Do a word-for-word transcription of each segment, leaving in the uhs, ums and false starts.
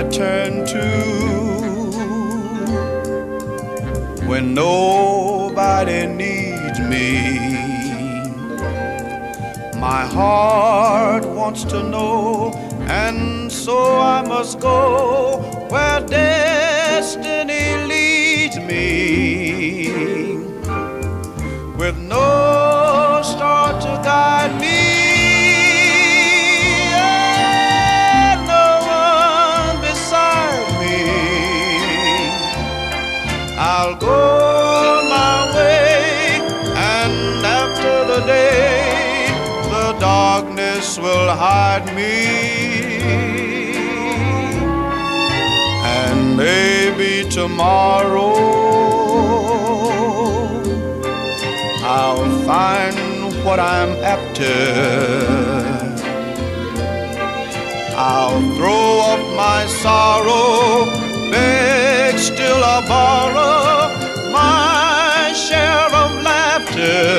turn to when nobody needs me. My heart wants to know, and so I must go where destiny leads me, with no star to guide me and no one beside me. I'll go my way, and after the day the darkness will hide me, and maybe tomorrow I'll find what I'm after. I'll throw off my sorrow, beg, still I'll borrow my share of laughter.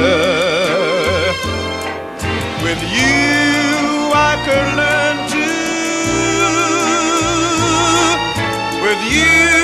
With you I could learn to, with you